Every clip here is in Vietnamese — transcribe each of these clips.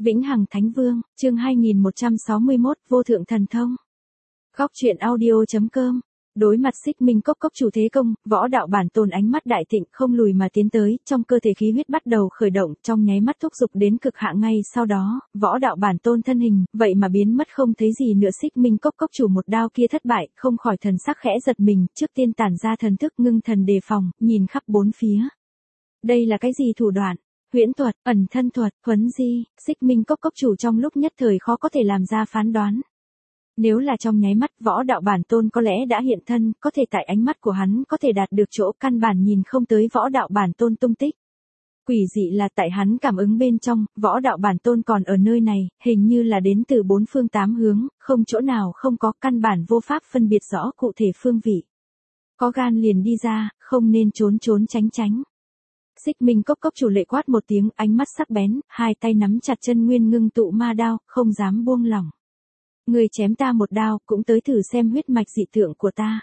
Vĩnh Hằng Thánh Vương, chương 2161, Vô Thượng Thần Thông. Góc truyện audio.com. Đối mặt Xích Minh Cốc Cốc chủ thế công, Võ Đạo Bản Tôn ánh mắt đại thịnh không lùi mà tiến tới, trong cơ thể khí huyết bắt đầu khởi động, trong nháy mắt thúc dục đến cực hạn. Ngay sau đó, Võ Đạo Bản Tôn thân hình, vậy mà biến mất không thấy gì nữa. Xích Minh Cốc Cốc chủ một đao kia thất bại, không khỏi thần sắc khẽ giật mình, trước tiên tản ra thần thức ngưng thần đề phòng, nhìn khắp bốn phía. Đây là cái gì thủ đoạn? Huyễn thuật, ẩn thân thuật, huấn di, Xích Minh Cốc Cốc chủ trong lúc nhất thời khó có thể làm ra phán đoán. Nếu là trong nháy mắt, Võ Đạo Bản Tôn có lẽ đã hiện thân, có thể tại ánh mắt của hắn có thể đạt được chỗ căn bản nhìn không tới Võ Đạo Bản Tôn tung tích. Quỷ dị là tại hắn cảm ứng bên trong, Võ Đạo Bản Tôn còn ở nơi này, hình như là đến từ bốn phương tám hướng, không chỗ nào không có, căn bản vô pháp phân biệt rõ cụ thể phương vị. Có gan liền đi ra, không nên trốn trốn tránh tránh. Xích Minh Cốc Cốc chủ lệ quát một tiếng, ánh mắt sắc bén, hai tay nắm chặt chân nguyên ngưng tụ ma đao, không dám buông lỏng. Người chém ta một đao, cũng tới thử xem huyết mạch dị tượng của ta.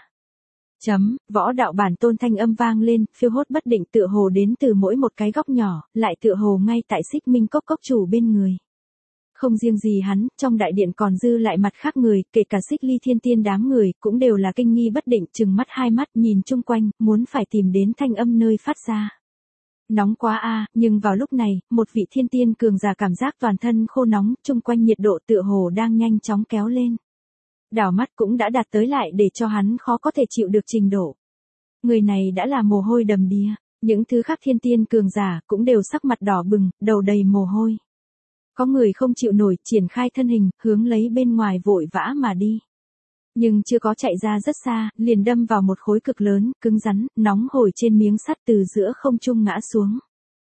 Võ Đạo Bản Tôn thanh âm vang lên, phiêu hốt bất định, tựa hồ đến từ mỗi một cái góc nhỏ, lại tựa hồ ngay tại Xích Minh Cốc Cốc chủ bên người. Không riêng gì hắn, trong đại điện còn dư lại mặt khác người, kể cả Xích Ly Thiên Tiên đám người, cũng đều là kinh nghi bất định, trừng mắt hai mắt nhìn chung quanh, muốn phải tìm đến thanh âm nơi phát ra. Nóng quá a, nhưng vào lúc này, một vị thiên tiên cường giả cảm giác toàn thân khô nóng, chung quanh nhiệt độ tựa hồ đang nhanh chóng kéo lên. Đảo mắt cũng đã đạt tới lại để cho hắn khó có thể chịu được trình độ. Người này đã là mồ hôi đầm đìa, những thứ khác thiên tiên cường giả cũng đều sắc mặt đỏ bừng, đầu đầy mồ hôi. Có người không chịu nổi, triển khai thân hình, hướng lấy bên ngoài vội vã mà đi. Nhưng chưa có chạy ra rất xa, liền đâm vào một khối cực lớn, cứng rắn, nóng hổi trên miếng sắt từ giữa không trung ngã xuống.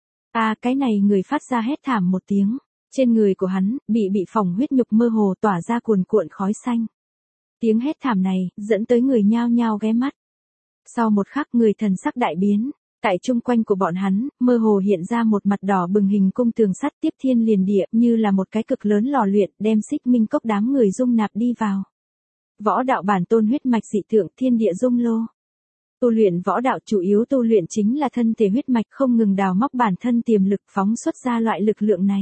Cái này người phát ra hét thảm một tiếng. Trên người của hắn, bị phỏng huyết nhục mơ hồ tỏa ra cuồn cuộn khói xanh. Tiếng hét thảm này, dẫn tới người nhao nhao ghé mắt. Sau một khắc người thần sắc đại biến. Tại chung quanh của bọn hắn, mơ hồ hiện ra một mặt đỏ bừng hình cung tường sắt tiếp thiên liền địa, như là một cái cực lớn lò luyện, đem Xích Minh Cốc đám người dung nạp đi vào. Võ Đạo Bản Tôn huyết mạch dị tượng, thiên địa dung lô. Tu luyện võ đạo chủ yếu tu luyện chính là thân thể huyết mạch, không ngừng đào móc bản thân tiềm lực, phóng xuất ra loại lực lượng này.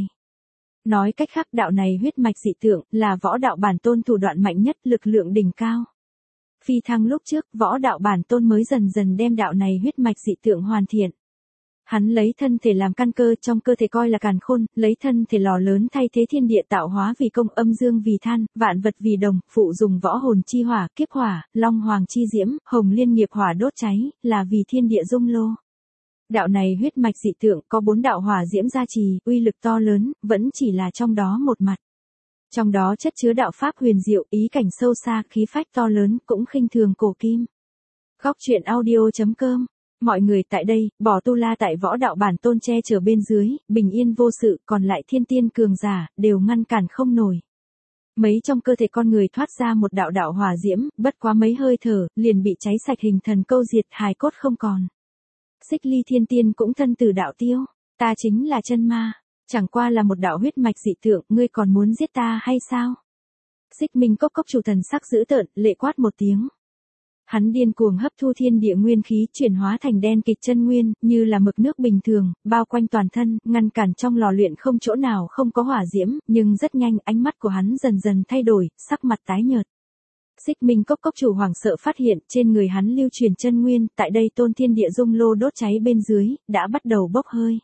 Nói cách khác, đạo này huyết mạch dị tượng là Võ Đạo Bản Tôn thủ đoạn mạnh nhất, lực lượng đỉnh cao. Phi thăng lúc trước, Võ Đạo Bản Tôn mới dần dần đem đạo này huyết mạch dị tượng hoàn thiện. Hắn lấy thân thể làm căn cơ, trong cơ thể coi là càn khôn, lấy thân thể lò lớn thay thế thiên địa tạo hóa vì công, âm dương vì than, vạn vật vì đồng, phụ dùng võ hồn chi hỏa, kiếp hỏa, long hoàng chi diễm, hồng liên nghiệp hỏa đốt cháy, là vì thiên địa dung lô. Đạo này huyết mạch dị tượng có 4 đạo hỏa diễm gia trì, uy lực to lớn, vẫn chỉ là trong đó một mặt. Trong đó chất chứa đạo pháp huyền diệu, ý cảnh sâu xa, khí phách to lớn, cũng khinh thường cổ kim. Góc truyện audio.com. Mọi người tại đây, bỏ tu la tại Võ Đạo Bản Tôn che chở bên dưới, bình yên vô sự, còn lại thiên tiên cường giả, đều ngăn cản không nổi. Mấy trong cơ thể con người thoát ra một đạo đạo hỏa diễm, bất quá mấy hơi thở, liền bị cháy sạch, hình thần câu diệt, hài cốt không còn. Xích Ly Thiên Tiên cũng thân tử đạo tiêu, ta chính là chân ma, chẳng qua là một đạo huyết mạch dị tượng, ngươi còn muốn giết ta hay sao? Xích Minh Cốc Cốc chủ thần sắc dữ tợn, lệ quát một tiếng. Hắn điên cuồng hấp thu thiên địa nguyên khí, chuyển hóa thành đen kịt chân nguyên, như là mực nước bình thường, bao quanh toàn thân, ngăn cản trong lò luyện không chỗ nào không có hỏa diễm, nhưng rất nhanh ánh mắt của hắn dần dần thay đổi, sắc mặt tái nhợt. Xích Minh Cốc Cốc chủ hoảng sợ phát hiện, trên người hắn lưu truyền chân nguyên, tại đây tôn thiên địa dung lô đốt cháy bên dưới, đã bắt đầu bốc hơi.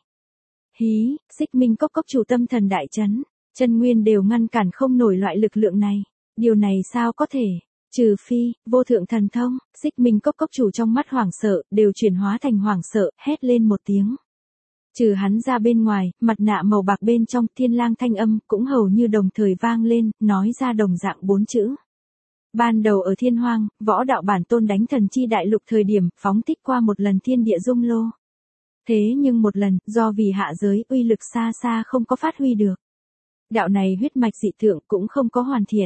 Hí, Xích Minh Cốc Cốc chủ tâm thần đại chấn, chân nguyên đều ngăn cản không nổi loại lực lượng này. Điều này sao có thể? Trừ phi, vô thượng thần thông. Xích Minh Cốc Cốc chủ trong mắt hoảng sợ, đều chuyển hóa thành hoảng sợ, hét lên một tiếng. Trừ hắn ra bên ngoài, mặt nạ màu bạc bên trong, Thiên Lang thanh âm, cũng hầu như đồng thời vang lên, nói ra đồng dạng 4 chữ. Ban đầu ở Thiên Hoang, Võ Đạo Bản Tôn đánh thần chi đại lục thời điểm, phóng thích qua một lần thiên địa dung lô. Thế nhưng một lần, do vì hạ giới, uy lực xa xa không có phát huy được. Đạo này huyết mạch dị tượng cũng không có hoàn thiện.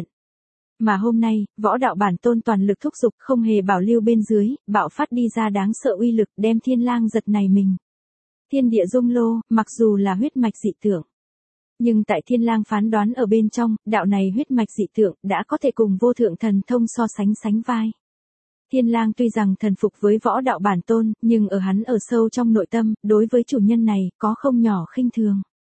Mà hôm nay, Võ Đạo Bản Tôn toàn lực thúc giục, không hề bảo lưu bên dưới, bạo phát đi ra đáng sợ uy lực, đem Thiên Lang giật này mình. Thiên địa dung lô, mặc dù là huyết mạch dị tượng, nhưng tại Thiên Lang phán đoán ở bên trong, đạo này huyết mạch dị tượng đã có thể cùng vô thượng thần thông so sánh vai. Thiên Lang tuy rằng thần phục với Võ Đạo Bản Tôn, nhưng ở hắn ở sâu trong nội tâm, đối với chủ nhân này có không nhỏ khinh thường.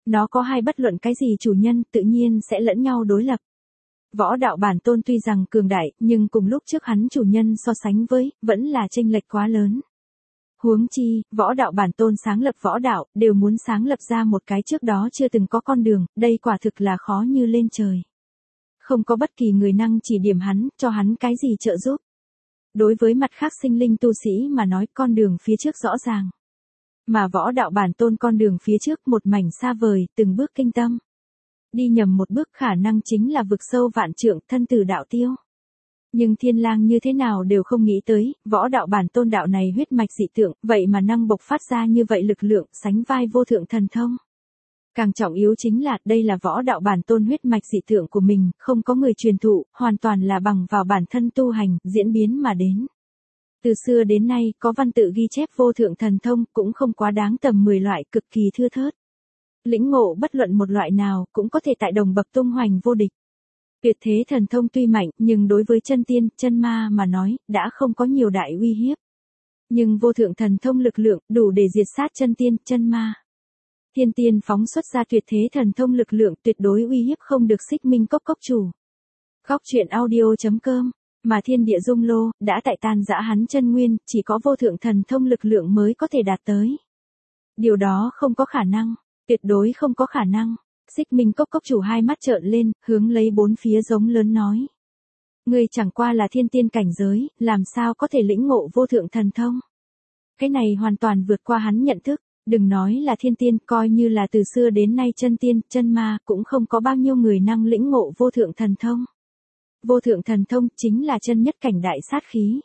Nó có hai bất luận cái gì chủ nhân tự nhiên sẽ lẫn nhau đối lập. Võ đạo bản tôn tuy rằng cường đại, nhưng cùng lúc trước hắn chủ nhân so sánh với, vẫn là chênh lệch quá lớn. Huống chi, võ đạo bản tôn sáng lập võ đạo, đều muốn sáng lập ra một cái trước đó chưa từng có con đường, đây quả thực là khó như lên trời. Không có bất kỳ người năng chỉ điểm hắn, cho hắn cái gì trợ giúp. Đối với mặt khác sinh linh tu sĩ mà nói con đường phía trước rõ ràng. Mà võ đạo bản tôn con đường phía trước một mảnh xa vời, từng bước kinh tâm. Đi nhầm một bước khả năng chính là vực sâu vạn trượng, thân tử đạo tiêu. Nhưng Thiên Lang như thế nào đều không nghĩ tới, võ đạo bản tôn đạo này huyết mạch dị tượng, vậy mà năng bộc phát ra như vậy lực lượng, sánh vai vô thượng thần thông. Càng trọng yếu chính là, đây là võ đạo bản tôn huyết mạch dị tượng của mình, không có người truyền thụ, hoàn toàn là bằng vào bản thân tu hành, diễn biến mà đến. Từ xưa đến nay, có văn tự ghi chép vô thượng thần thông, cũng không quá đáng tầm 10 loại, cực kỳ thưa thớt. Lĩnh ngộ bất luận một loại nào, cũng có thể tại đồng bậc tung hoành vô địch. Tuyệt thế thần thông tuy mạnh, nhưng đối với chân tiên, chân ma mà nói, đã không có nhiều đại uy hiếp. Nhưng vô thượng thần thông lực lượng, đủ để diệt sát chân tiên, chân ma. Thiên tiên phóng xuất ra tuyệt thế thần thông lực lượng tuyệt đối uy hiếp không được Xích Minh Cốc cốc chủ. Góc truyện audio.com, mà thiên địa dung lô, đã tại tan rã hắn chân nguyên, chỉ có vô thượng thần thông lực lượng mới có thể đạt tới. Điều đó không có khả năng, tuyệt đối không có khả năng. Xích Minh Cốc cốc chủ hai mắt trợn lên, hướng lấy bốn phía giống lớn nói. Ngươi chẳng qua là thiên tiên cảnh giới, làm sao có thể lĩnh ngộ vô thượng thần thông. Cái này hoàn toàn vượt qua hắn nhận thức, đừng nói là thiên tiên, coi như là từ xưa đến nay chân tiên, chân ma, cũng không có bao nhiêu người năng lĩnh ngộ vô thượng thần thông. Vô thượng thần thông chính là chân nhất cảnh đại sát khí.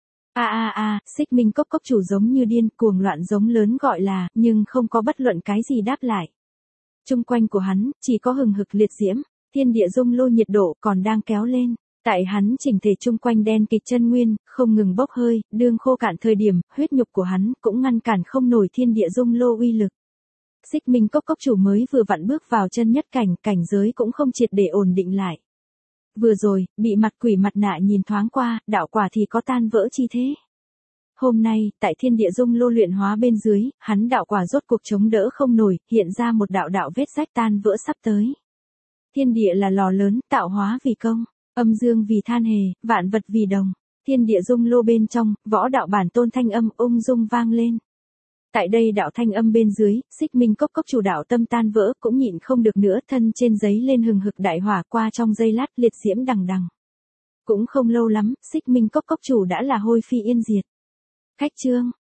Xích Minh Cốc cốc chủ giống như điên cuồng loạn giống lớn gọi là, nhưng không có bất luận cái gì đáp lại. Trung quanh của hắn, chỉ có hừng hực liệt diễm, thiên địa dung lô nhiệt độ còn đang kéo lên. Tại hắn chỉnh thể trung quanh đen kịt chân nguyên, không ngừng bốc hơi, đương khô cạn thời điểm, huyết nhục của hắn cũng ngăn cản không nổi thiên địa dung lô uy lực. Xích Minh Cốc cốc chủ mới vừa vặn bước vào chân nhất cảnh, cảnh giới cũng không triệt để ổn định lại. Vừa rồi, bị mặt quỷ mặt nạ nhìn thoáng qua, đạo quả thì có tan vỡ chi thế. Hôm nay, tại thiên địa dung lô luyện hóa bên dưới, hắn đạo quả rốt cuộc chống đỡ không nổi, hiện ra một đạo đạo vết rách tan vỡ sắp tới. Thiên địa là lò lớn, tạo hóa vì công, âm dương vì than hề, vạn vật vì đồng. Thiên địa dung lô bên trong, võ đạo bản tôn thanh âm ung dung vang lên. Tại đây đạo thanh âm bên dưới, Xích Minh Cốc cốc chủ đạo tâm tan vỡ cũng nhịn không được nữa, thân trên giấy lên hừng hực đại hỏa qua trong giây lát liệt diễm đằng đằng. Cũng không lâu lắm, Xích Minh Cốc cốc chủ đã là hôi phi yên diệt. Khách chương